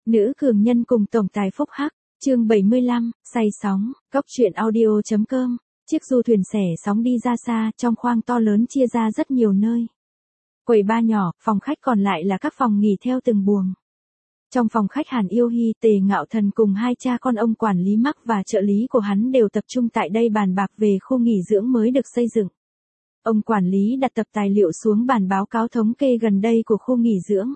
Nữ cường nhân cùng tổng tài phúc hắc, chương 75, say sóng, cốc truyện audio.com. Chiếc du thuyền xẻ sóng đi ra xa, trong khoang to lớn chia ra rất nhiều nơi. Quầy bar nhỏ, phòng khách còn lại là các phòng nghỉ theo từng buồng. Trong phòng khách Hàn Yêu Hi, Tề Ngạo Thần cùng hai cha con ông quản lý Mắc và trợ lý của hắn đều tập trung tại đây bàn bạc về khu nghỉ dưỡng mới được xây dựng. Ông quản lý đặt tập tài liệu xuống bàn báo cáo thống kê gần đây của khu nghỉ dưỡng.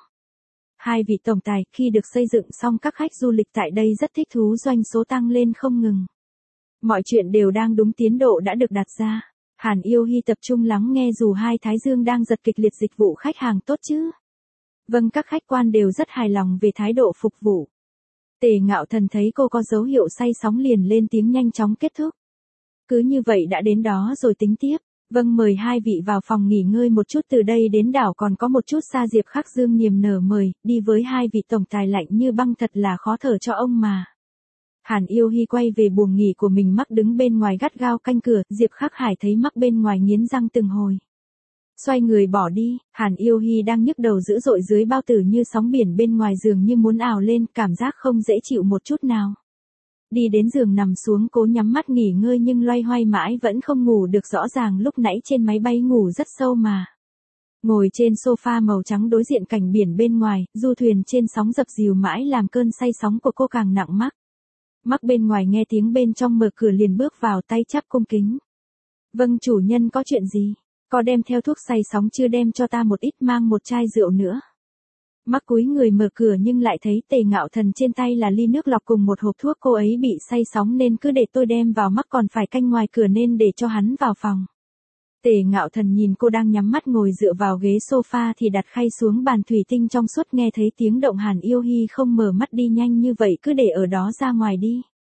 Hai vị tổng tài khi được xây dựng xong các khách du lịch tại đây rất thích thú, doanh số tăng lên không ngừng. Mọi chuyện đều đang đúng tiến độ đã được đặt ra. Hàn Yêu Hi tập trung lắng nghe dù hai thái dương đang giật kịch liệt, dịch vụ khách hàng tốt chứ? Vâng, các khách quan đều rất hài lòng về thái độ phục vụ. Tề Ngạo Thần thấy cô có dấu hiệu say sóng liền lên tiếng nhanh chóng kết thúc. Cứ như vậy đã đến đó rồi tính tiếp. Vâng, mời hai vị vào phòng nghỉ ngơi một chút, từ đây đến đảo còn có một chút xa. Diệp Khắc Dương niềm nở mời, đi với hai vị tổng tài lạnh như băng, thật là khó thở cho ông mà. Hàn Yêu Hi quay về buồng nghỉ của mình, Mắc đứng bên ngoài gắt gao canh cửa, Diệp Khắc Hải thấy Mắc bên ngoài nghiến răng từng hồi. Xoay người bỏ đi, Hàn Yêu Hi đang nhức đầu dữ dội dưới bao tử như sóng biển bên ngoài giường như muốn ào lên, cảm giác không dễ chịu một chút nào. Đi đến giường nằm xuống cố nhắm mắt nghỉ ngơi nhưng loay hoay mãi vẫn không ngủ được, rõ ràng lúc nãy trên máy bay ngủ rất sâu mà. Ngồi trên sofa màu trắng đối diện cảnh biển bên ngoài, du thuyền trên sóng dập dìu mãi làm cơn say sóng của cô càng nặng. Mắc bên ngoài nghe tiếng bên trong mở cửa liền bước vào, tay chắp cung kính. Vâng chủ nhân, có chuyện gì? Có đem theo thuốc say sóng chưa? Đem cho ta một ít, mang một chai rượu nữa. Mắc cúi người mở cửa nhưng lại thấy Tề Ngạo Thần trên tay là ly nước lọc cùng một hộp thuốc. Cô ấy bị say sóng nên cứ để tôi đem vào, Mắc còn phải canh ngoài cửa nên để cho hắn vào phòng. Tề Ngạo Thần nhìn cô đang nhắm mắt ngồi dựa vào ghế sofa thì đặt khay xuống bàn thủy tinh trong suốt, nghe thấy tiếng động Hàn Yêu Hi không mở mắt, đi nhanh như vậy cứ để ở đó, ra ngoài đi.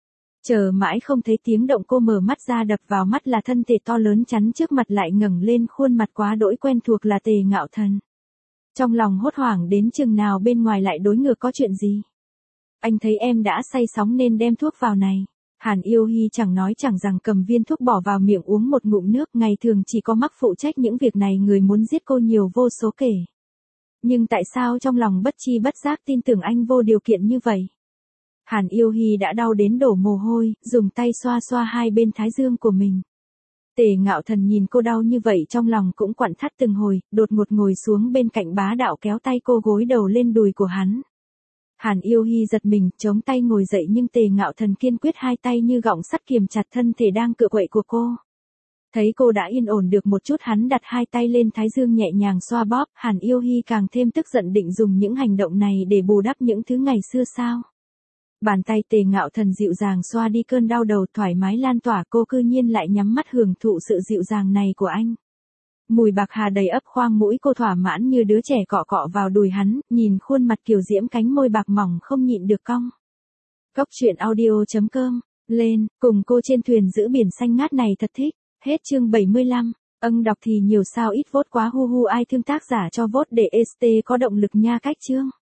Chờ mãi không thấy tiếng động, cô mở mắt ra, đập vào mắt là thân thể to lớn chắn trước mặt lại ngẩng lên, khuôn mặt quá đỗi quen thuộc là Tề Ngạo Thần. Trong lòng hốt hoảng đến chừng nào bên ngoài lại đối ngược, có chuyện gì? Anh thấy em đã say sóng nên đem thuốc vào này. Hàn Yêu Hi chẳng nói chẳng rằng cầm viên thuốc bỏ vào miệng, uống một ngụm nước. Ngày thường chỉ có Mắc phụ trách những việc này, người muốn giết cô nhiều vô số kể. Nhưng tại sao trong lòng bất chi bất giác tin tưởng anh vô điều kiện như vậy? Hàn Yêu Hi đã đau đến đổ mồ hôi, dùng tay xoa xoa hai bên thái dương của mình. Tề Ngạo Thần nhìn cô đau như vậy trong lòng cũng quặn thắt từng hồi, đột ngột ngồi xuống bên cạnh, bá đạo kéo tay cô gối đầu lên đùi của hắn. Hàn Yêu Hi giật mình, chống tay ngồi dậy nhưng Tề Ngạo Thần kiên quyết, hai tay như gọng sắt kiềm chặt thân thể đang cựa quậy của cô. Thấy cô đã yên ổn được một chút, hắn đặt hai tay lên thái dương nhẹ nhàng xoa bóp. Hàn Yêu Hi càng thêm tức giận, định dùng những hành động này để bù đắp những thứ ngày xưa sao? Bàn tay Tề Ngạo Thần dịu dàng xoa đi cơn đau đầu, thoải mái lan tỏa, cô cư nhiên lại nhắm mắt hưởng thụ sự dịu dàng này của anh. Mùi bạc hà đầy ấp khoang mũi, cô thỏa mãn như đứa trẻ cọ cọ vào đùi hắn, nhìn khuôn mặt kiều diễm, cánh môi bạc mỏng không nhịn được cong. Cốc truyện audio.com, lên, cùng cô trên thuyền giữ biển xanh ngát này thật thích. Hết chương 75. Đọc thì nhiều sao ít vote quá, hu hu, ai thương tác giả cho vote để ST có động lực nha. Cách chương